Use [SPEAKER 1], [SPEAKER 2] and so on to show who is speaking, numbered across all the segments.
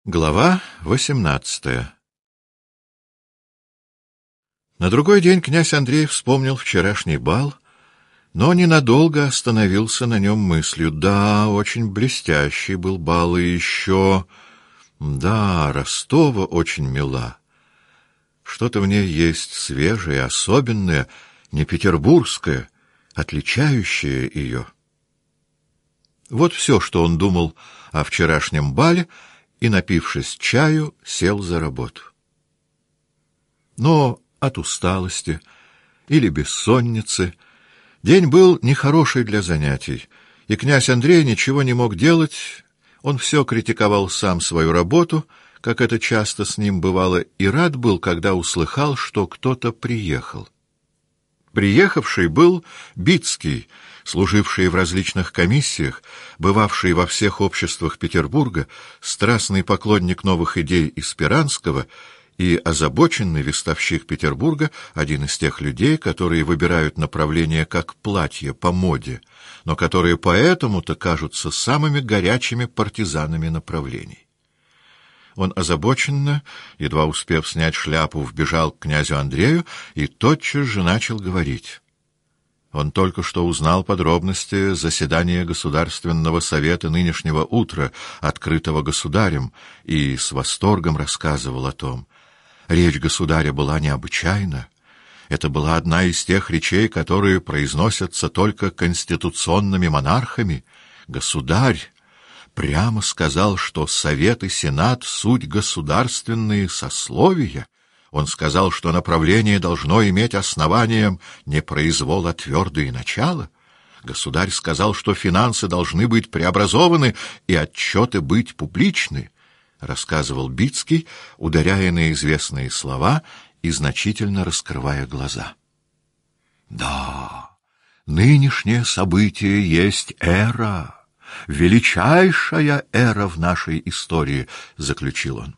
[SPEAKER 1] Глава 18. На другой день князь Андрей вспомнил вчерашний бал, но ненадолго остановился на нем мыслью. Да, очень блестящий был бал, и еще... Да, Ростова очень мила. Что-то в ней есть свежее, особенное, не петербургское, отличающее ее. Вот все, что он думал о вчерашнем бале, и, напившись чаю, сел за работу. Но от усталости или бессонницы день был нехороший для занятий, и князь Андрей ничего не мог делать. Он все критиковал сам свою работу, как это часто с ним бывало, и рад был, когда услыхал, что кто-то приехал. Приехавший был Бицкий, служивший в различных комиссиях, бывавший во всех обществах Петербурга, страстный поклонник новых идей из Спиранского и озабоченный вестовщик Петербурга, один из тех людей, которые выбирают направление как платье по моде, но которые поэтому-то кажутся самыми горячими партизанами направлений. Он озабоченно, едва успев снять шляпу, вбежал к князю Андрею и тотчас же начал говорить. Он только что узнал подробности заседания Государственного совета нынешнего утра, открытого государем, и с восторгом рассказывал о том. Речь государя была необычайна. Это была одна из тех речей, которые произносятся только конституционными монархами. Государь прямо сказал, что Совет и Сенат — суть государственные сословия. Он сказал, что направление должно иметь основанием не произвол, а твердое начало. Государь сказал, что финансы должны быть преобразованы и отчеты быть публичны, рассказывал Бицкий, ударяя на известные слова и значительно раскрывая глаза. Да, нынешнее событие есть эра. Величайшая эра в нашей истории, заключил он.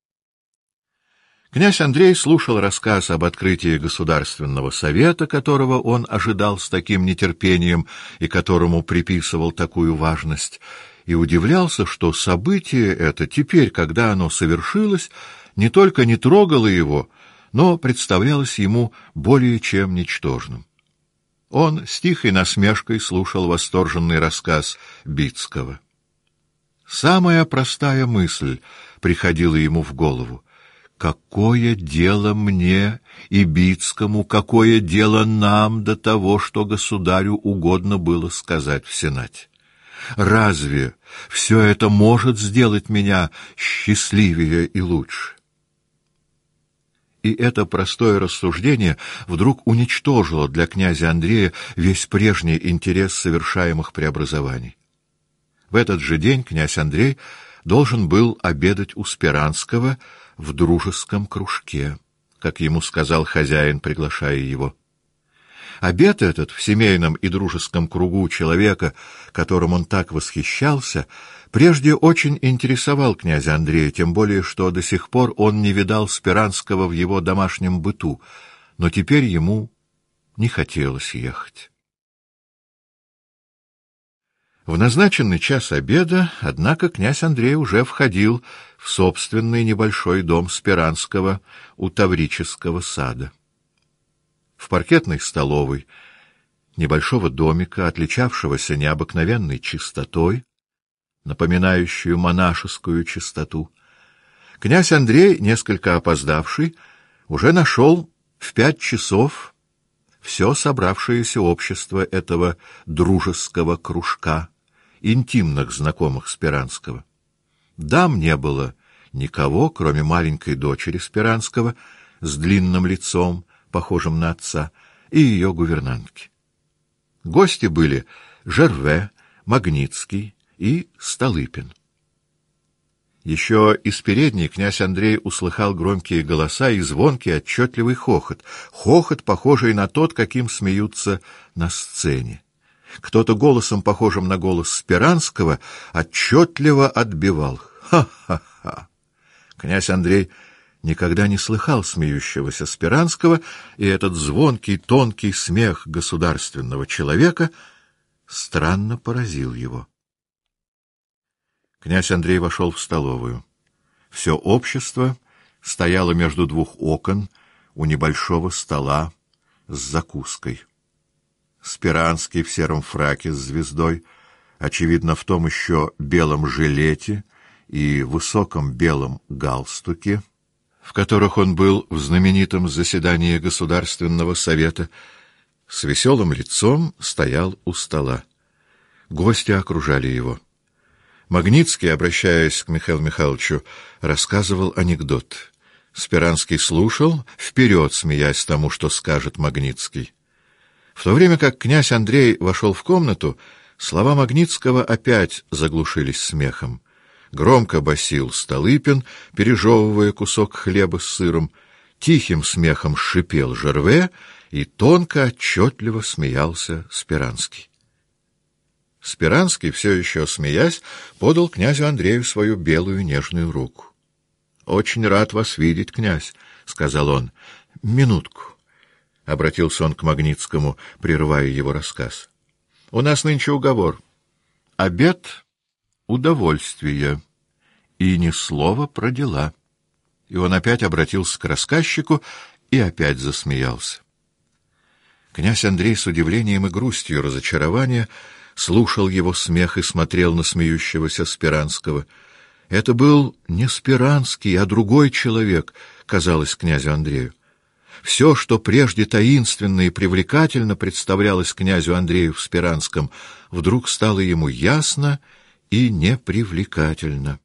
[SPEAKER 1] Князь Андрей слушал рассказ об открытии Государственного совета, которого он ожидал с таким нетерпением и которому приписывал такую важность, и удивлялся, что событие это теперь, когда оно совершилось, не только не трогало его, но представлялось ему более чем ничтожным. Он с тихой насмешкой слушал восторженный рассказ Бицкого. Самая простая мысль приходила ему в голову. Какое дело мне и Бицкому, какое дело нам до того, что государю угодно было сказать в Сенате? Разве все это может сделать меня счастливее и лучше? И это простое рассуждение вдруг уничтожило для князя Андрея весь прежний интерес совершаемых преобразований. В этот же день князь Андрей должен был обедать у Спиранского в дружеском кружке, как ему сказал хозяин, приглашая его. Обед этот в семейном и дружеском кругу человека, которым он так восхищался, прежде очень интересовал князя Андрея, тем более, что до сих пор он не видал Спиранского в его домашнем быту, но теперь ему не хотелось ехать. В назначенный час обеда, однако, князь Андрей уже входил в собственный небольшой дом Спиранского у Таврического сада. В паркетной столовой небольшого домика, отличавшегося необыкновенной чистотой, напоминающую монашескую чистоту, князь Андрей, несколько опоздавший, уже нашел в 5 часов все собравшееся общество этого дружеского кружка, интимных знакомых Спиранского. Дам не было никого, кроме маленькой дочери Спиранского с длинным лицом, похожим на отца, и ее гувернантки. Гости были Жерве, Магнитский и Столыпин. Еще из передней князь Андрей услыхал громкие голоса и звонкий отчетливый хохот, похожий на тот, каким смеются на сцене. Кто-то голосом, похожим на голос Спиранского, отчетливо отбивал: «Ха-ха-ха!» Князь Андрей никогда не слыхал смеющегося Спиранского, и этот звонкий, тонкий смех государственного человека странно поразил его. Князь Андрей вошел в столовую. Все общество стояло между двух окон у небольшого стола с закуской. Спиранский в сером фраке с звездой, очевидно, в том еще белом жилете и высоком белом галстуке, в которых он был в знаменитом заседании Государственного совета, с веселым лицом стоял у стола. Гости окружали его. Магнитский, обращаясь к Михаилу Михайловичу, рассказывал анекдот. Спиранский слушал, вперед смеясь тому, что скажет Магнитский. В то время как князь Андрей вошел в комнату, слова Магнитского опять заглушились смехом. Громко басил Столыпин, пережевывая кусок хлеба с сыром, тихим смехом шипел Жерве, и тонко, отчетливо смеялся Спиранский. Спиранский, все еще смеясь, подал князю Андрею свою белую нежную руку. — Очень рад вас видеть, князь, — сказал он. — Минутку, — обратился он к Магнитскому, прерывая его рассказ. — У нас нынче уговор. Обед — удовольствие, и ни слова про дела. И он опять обратился к рассказчику и опять засмеялся. Князь Андрей с удивлением и грустью разочарования слушал его смех и смотрел на смеющегося Спиранского. Это был не Спиранский, а другой человек, казалось князю Андрею. Все, что прежде таинственно и привлекательно представлялось князю Андрею в Спиранском, вдруг стало ему ясно и непривлекательно.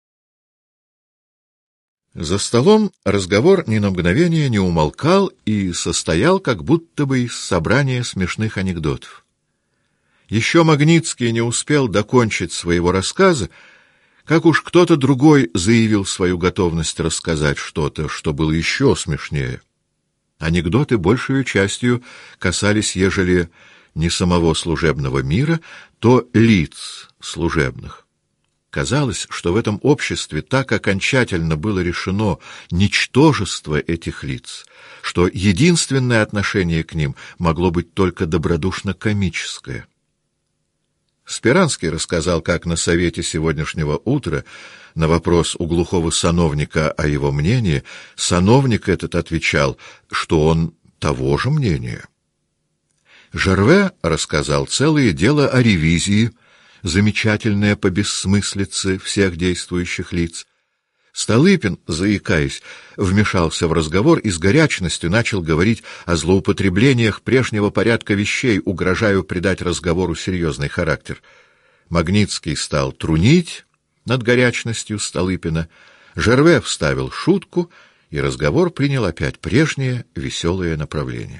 [SPEAKER 1] За столом разговор ни на мгновение не умолкал и состоял как будто бы из собрания смешных анекдотов. Еще Магнитский не успел докончить своего рассказа, как уж кто-то другой заявил свою готовность рассказать что-то, что было еще смешнее. Анекдоты большей частью касались, ежели не самого служебного мира, то лиц служебных. Казалось, что в этом обществе так окончательно было решено ничтожество этих лиц, что единственное отношение к ним могло быть только добродушно-комическое. Спиранский рассказал, как на совете сегодняшнего утра на вопрос у глухого сановника о его мнении сановник этот отвечал, что он того же мнения. Жерве рассказал целое дело о ревизии, замечательное по бессмыслице всех действующих лиц. Столыпин, заикаясь, вмешался в разговор и с горячностью начал говорить о злоупотреблениях прежнего порядка вещей, угрожая придать разговору серьезный характер. Магнитский стал трунить над горячностью Столыпина, Жерве вставил шутку, и разговор принял опять прежнее веселое направление.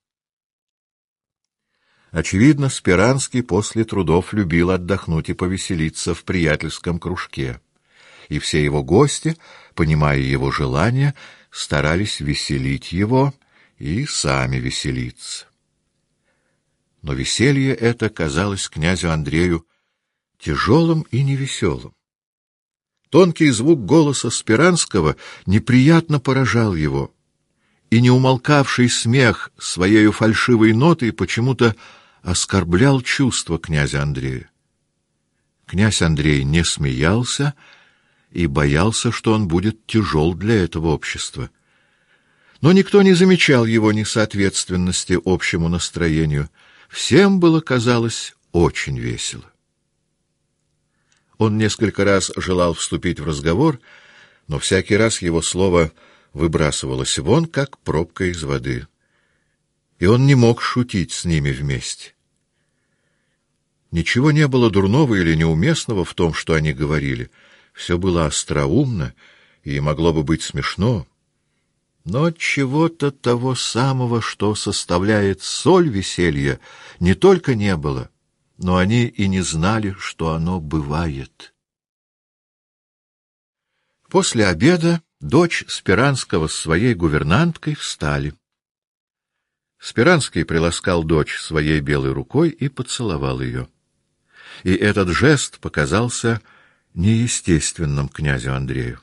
[SPEAKER 1] Очевидно, Спиранский после трудов любил отдохнуть и повеселиться в приятельском кружке, и все его гости, понимая его желание, старались веселить его и сами веселиться. Но веселье это казалось князю Андрею тяжелым и невеселым. Тонкий звук голоса Спиранского неприятно поражал его, и неумолкавший смех своею фальшивой нотой почему-то оскорблял чувства князя Андрея. Князь Андрей не смеялся и боялся, что он будет тяжел для этого общества. Но никто не замечал его несоответственности общему настроению. Всем было, казалось, очень весело. Он несколько раз желал вступить в разговор, но всякий раз его слово выбрасывалось вон, как пробка из воды. И он не мог шутить с ними вместе. Ничего не было дурного или неуместного в том, что они говорили. Все было остроумно и могло бы быть смешно. Но чего-то того самого, что составляет соль веселья, не только не было, но они и не знали, что оно бывает. После обеда дочь Спиранского с своей гувернанткой встали. Спиранский приласкал дочь своей белой рукой и поцеловал ее. И этот жест показался неестественным князю Андрею.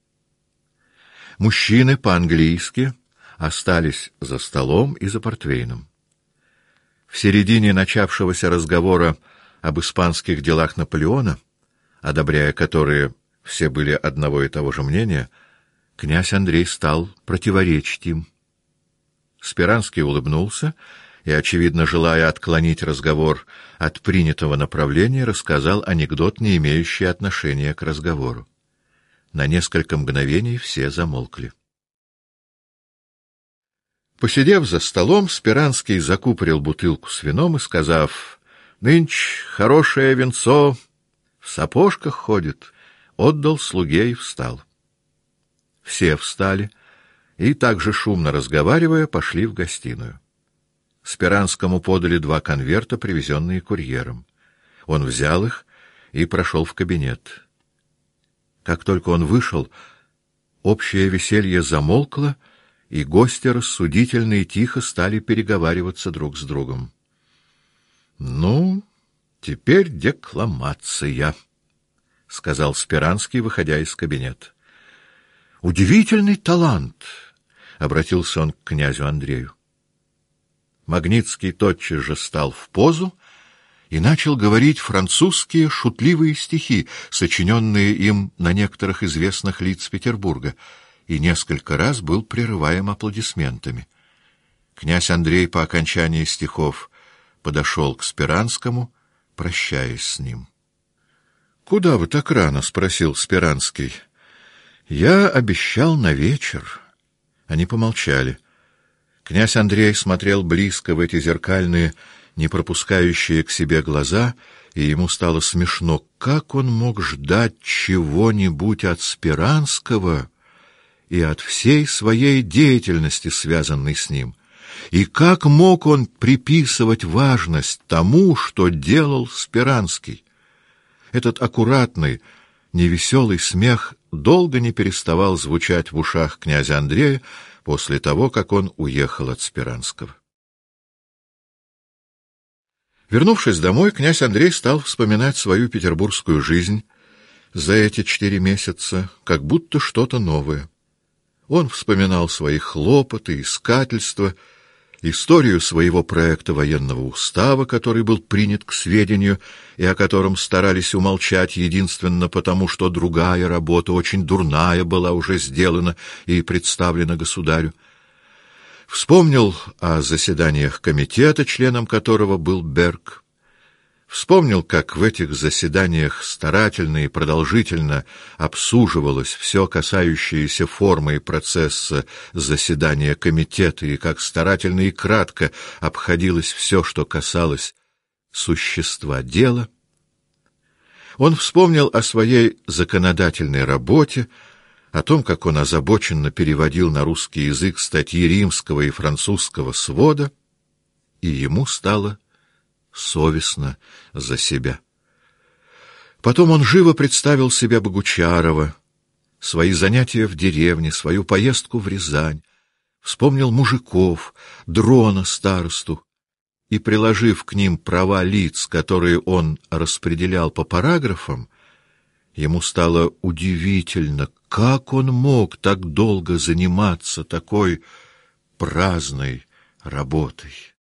[SPEAKER 1] Мужчины по-английски остались за столом и за портвейном. В середине начавшегося разговора об испанских делах Наполеона, одобряя которые все были одного и того же мнения, князь Андрей стал противоречить им. Спиранский улыбнулся и, очевидно, желая отклонить разговор от принятого направления, рассказал анекдот, не имеющий отношения к разговору. На несколько мгновений все замолкли. Посидев за столом, Спиранский закупорил бутылку с вином и, сказав: «Нынче хорошее винцо в сапожках ходит», отдал слуге и встал. Все встали и, также шумно разговаривая, пошли в гостиную. Спиранскому подали 2 конверта, привезенные курьером. Он взял их и прошел в кабинет. Как только он вышел, общее веселье замолкло, и гости рассудительно и тихо стали переговариваться друг с другом. «Ну, теперь декламация», — сказал Спиранский, выходя из кабинета. «Удивительный талант», — обратился он к князю Андрею. Магнитский тотчас же стал в позу и начал говорить французские шутливые стихи, сочиненные им на некоторых известных лиц Петербурга, и несколько раз был прерываем аплодисментами. Князь Андрей по окончании стихов подошел к Спиранскому, прощаясь с ним. — Куда вы так рано? — спросил Спиранский. — Я обещал на вечер. Они помолчали. Князь Андрей смотрел близко в эти зеркальные, не пропускающие к себе глаза, и ему стало смешно. Как он мог ждать чего-нибудь от Спиранского и от всей своей деятельности, связанной с ним? И как мог он приписывать важность тому, что делал Спиранский? Этот аккуратный, невеселый смех долго не переставал звучать в ушах князя Андрея после того, как он уехал от Спиранского. Вернувшись домой, князь Андрей стал вспоминать свою петербургскую жизнь за эти 4 месяца, как будто что-то новое. Он вспоминал свои хлопоты, искательства, историю своего проекта военного устава, который был принят к сведению и о котором старались умолчать единственно потому, что другая работа, очень дурная, была уже сделана и представлена государю. Вспомнил о заседаниях комитета, членом которого был Берг. Вспомнил, как в этих заседаниях старательно и продолжительно обсуживалось все, касающееся формы и процесса заседания комитета, и как старательно и кратко обходилось все, что касалось существа дела. Он вспомнил о своей законодательной работе, о том, как он озабоченно переводил на русский язык статьи римского и французского свода, и ему стало совестно за себя. Потом он живо представил себе Богучарова, свои занятия в деревне, свою поездку в Рязань, вспомнил мужиков, Дрона старосту, и, приложив к ним права лиц, которые он распределял по параграфам, ему стало удивительно, как он мог так долго заниматься такой праздной работой.